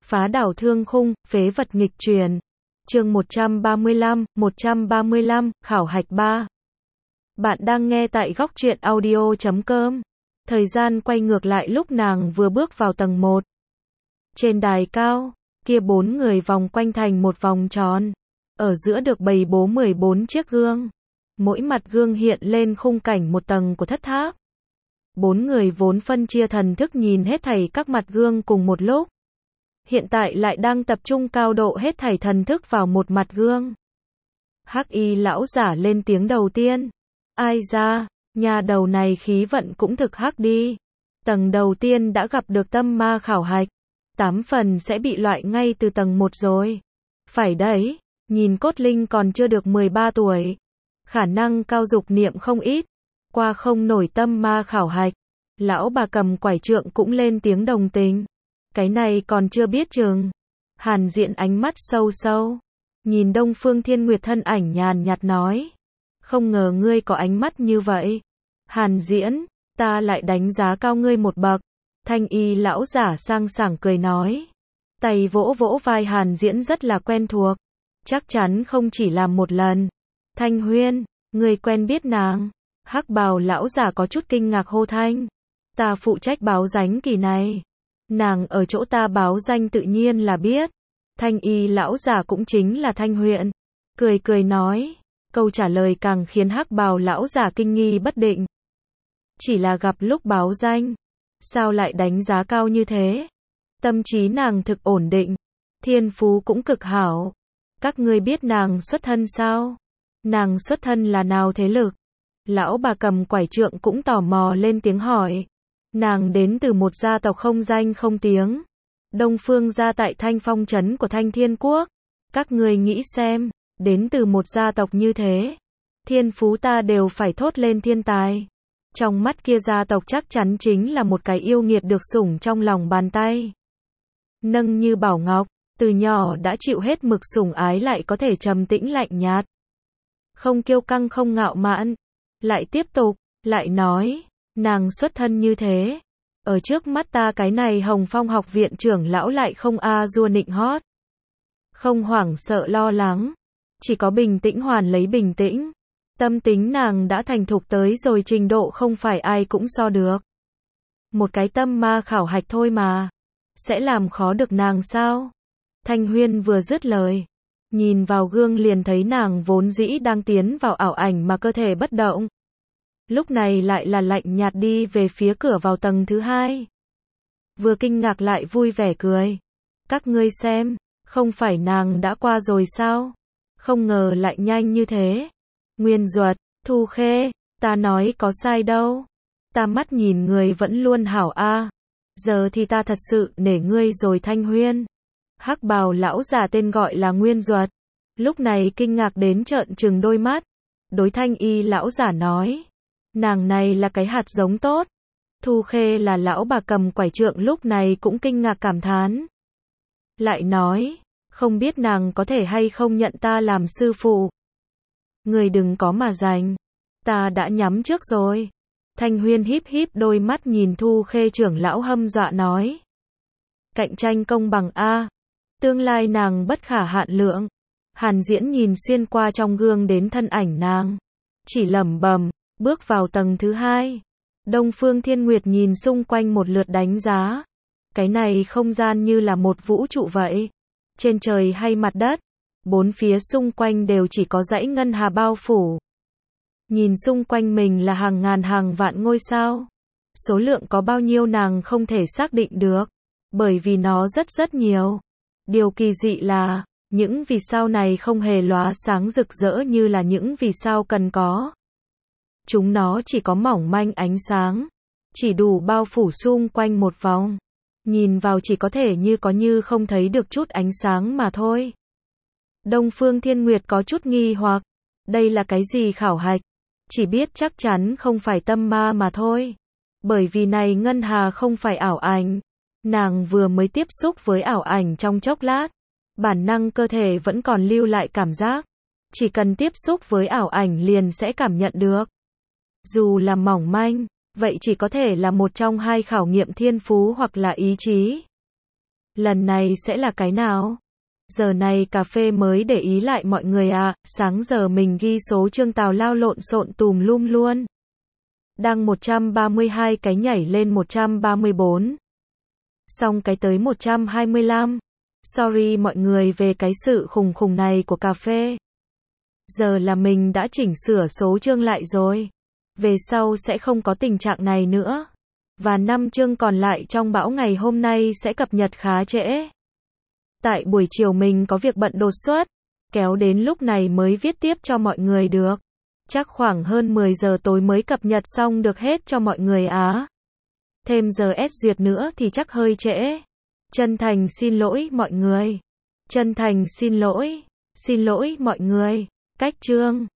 Phá đảo thương khung, phế vật nghịch truyền. Chương 135, khảo hạch 3. Bạn đang nghe tại góc truyện audio.com. Thời gian quay ngược lại lúc nàng vừa bước vào tầng 1. Trên đài cao, kia 4 người vòng quanh thành một vòng tròn. Ở giữa được bày bố 14 chiếc gương. Mỗi mặt gương hiện lên khung cảnh một tầng của thất tháp. 4 người vốn phân chia thần thức nhìn hết thảy các mặt gương cùng một lúc. Hiện tại lại đang tập trung cao độ hết thảy thần thức vào một mặt gương. Hắc y lão giả lên tiếng đầu tiên. Ai ra, nhà đầu này khí vận cũng thực hắc đi. Tầng đầu tiên đã gặp được tâm ma khảo hạch. 8 phần sẽ bị loại ngay từ tầng 1 rồi. Phải đấy, nhìn cốt linh còn chưa được 13 tuổi. Khả năng cao dục niệm không ít. Qua không nổi tâm ma khảo hạch. Lão bà cầm quải trượng cũng lên tiếng đồng tình. Cái này còn chưa biết chừng. Hàn Diễn ánh mắt sâu sâu. Nhìn Đông Phương Thiên Nguyệt thân ảnh nhàn nhạt nói. Không ngờ ngươi có ánh mắt như vậy. Hàn Diễn, ta lại đánh giá cao ngươi một bậc. Thanh y lão giả sang sảng cười nói. Tay vỗ vỗ vai Hàn Diễn rất là quen thuộc. Chắc chắn không chỉ làm một lần. Thanh Huyên, ngươi quen biết nàng. Hắc bào lão giả có chút kinh ngạc hô thanh. Ta phụ trách báo danh kỳ này. Nàng ở chỗ ta báo danh tự nhiên là biết. Thanh y lão giả cũng chính là Thanh Huyện. Cười cười nói. Câu trả lời càng khiến hắc bào lão giả kinh nghi bất định. Chỉ là gặp lúc báo danh. Sao lại đánh giá cao như thế? Tâm trí nàng thực ổn định. Thiên phú cũng cực hảo. Các ngươi biết nàng xuất thân sao? Nàng xuất thân là nào thế lực? Lão bà cầm quải trượng cũng tò mò lên tiếng hỏi. Nàng đến từ một gia tộc không danh không tiếng. Đông Phương gia tại Thanh Phong trấn của Thanh Thiên Quốc. Các người nghĩ xem, đến từ một gia tộc như thế. Thiên phú ta đều phải thốt lên thiên tài. Trong mắt kia gia tộc chắc chắn chính là một cái yêu nghiệt được sủng trong lòng bàn tay. Nâng như bảo ngọc, từ nhỏ đã chịu hết mực sủng ái lại có thể trầm tĩnh lạnh nhạt. Không kiêu căng không ngạo mạn. Lại tiếp tục, lại nói. Nàng xuất thân như thế. Ở trước mắt ta cái này Hồng Phong học viện trưởng lão lại không dua nịnh hót. Không hoảng sợ lo lắng. Chỉ có bình tĩnh hoàn lấy bình tĩnh. Tâm tính nàng đã thành thục tới rồi trình độ không phải ai cũng so được. Một cái tâm ma khảo hạch thôi mà. Sẽ làm khó được nàng sao? Thanh Huyên vừa dứt lời. Nhìn vào gương liền thấy nàng vốn dĩ đang tiến vào ảo ảnh mà cơ thể bất động. Lúc này lại là lạnh nhạt đi về phía cửa vào tầng thứ 2. Vừa kinh ngạc lại vui vẻ cười. Các ngươi xem, không phải nàng đã qua rồi sao? Không ngờ lại nhanh như thế. Nguyên Duật, Thu Khê, ta nói có sai đâu. Ta mắt nhìn người vẫn luôn hảo a. Giờ thì ta thật sự nể ngươi rồi Thanh Huyên. Hắc bào lão già tên gọi là Nguyên Duật. Lúc này kinh ngạc đến trợn trừng đôi mắt. Đối Thanh y lão giả nói. Nàng này là cái hạt giống tốt. Thu Khê là lão bà cầm quải trượng lúc này cũng kinh ngạc cảm thán. Lại nói, không biết nàng có thể hay không nhận ta làm sư phụ. Người đừng có mà giành. Ta đã nhắm trước rồi. Thanh Huyên híp híp đôi mắt nhìn Thu Khê trưởng lão hâm dọa nói. Cạnh tranh công bằng a. Tương lai nàng bất khả hạn lượng. Hàn Diễn nhìn xuyên qua trong gương đến thân ảnh nàng. Chỉ lẩm bẩm. Bước vào tầng thứ 2. Đông Phương Thiên Nguyệt nhìn xung quanh một lượt đánh giá. Cái này không gian như là một vũ trụ vậy. Trên trời hay mặt đất. Bốn phía xung quanh đều chỉ có dãy ngân hà bao phủ. Nhìn xung quanh mình là hàng ngàn hàng vạn ngôi sao. Số lượng có bao nhiêu nàng không thể xác định được. Bởi vì nó rất nhiều. Điều kỳ dị là, những vì sao này không hề lóa sáng rực rỡ như là những vì sao cần có. Chúng nó chỉ có mỏng manh ánh sáng. Chỉ đủ bao phủ xung quanh một vòng. Nhìn vào chỉ có thể như có như không thấy được chút ánh sáng mà thôi. Đông Phương Thiên Nguyệt có chút nghi hoặc. Đây là cái gì khảo hạch? Chỉ biết chắc chắn không phải tâm ma mà thôi. Bởi vì này ngân hà không phải ảo ảnh. Nàng vừa mới tiếp xúc với ảo ảnh trong chốc lát. Bản năng cơ thể vẫn còn lưu lại cảm giác. Chỉ cần tiếp xúc với ảo ảnh liền sẽ cảm nhận được. Dù là mỏng manh, vậy chỉ có thể là một trong hai khảo nghiệm thiên phú hoặc là ý chí. Lần này sẽ là cái nào? Giờ này cà phê mới để ý lại mọi người à, sáng giờ mình ghi số chương tào lao lộn xộn tùm lum luôn. Đăng 132 cái nhảy lên 134. Xong cái tới 125. Sorry mọi người về cái sự khùng khùng này của cà phê. Giờ là mình đã chỉnh sửa số chương lại rồi. Về sau sẽ không có tình trạng này nữa. Và 5 chương còn lại trong bão ngày hôm nay sẽ cập nhật khá trễ. Tại buổi chiều mình có việc bận đột xuất, kéo đến lúc này mới viết tiếp cho mọi người được. Chắc khoảng hơn 10 giờ tối mới cập nhật xong được hết cho mọi người á. Thêm giờ S duyệt nữa thì chắc hơi trễ. Chân thành xin lỗi mọi người. Chân thành xin lỗi. Xin lỗi mọi người. Cách chương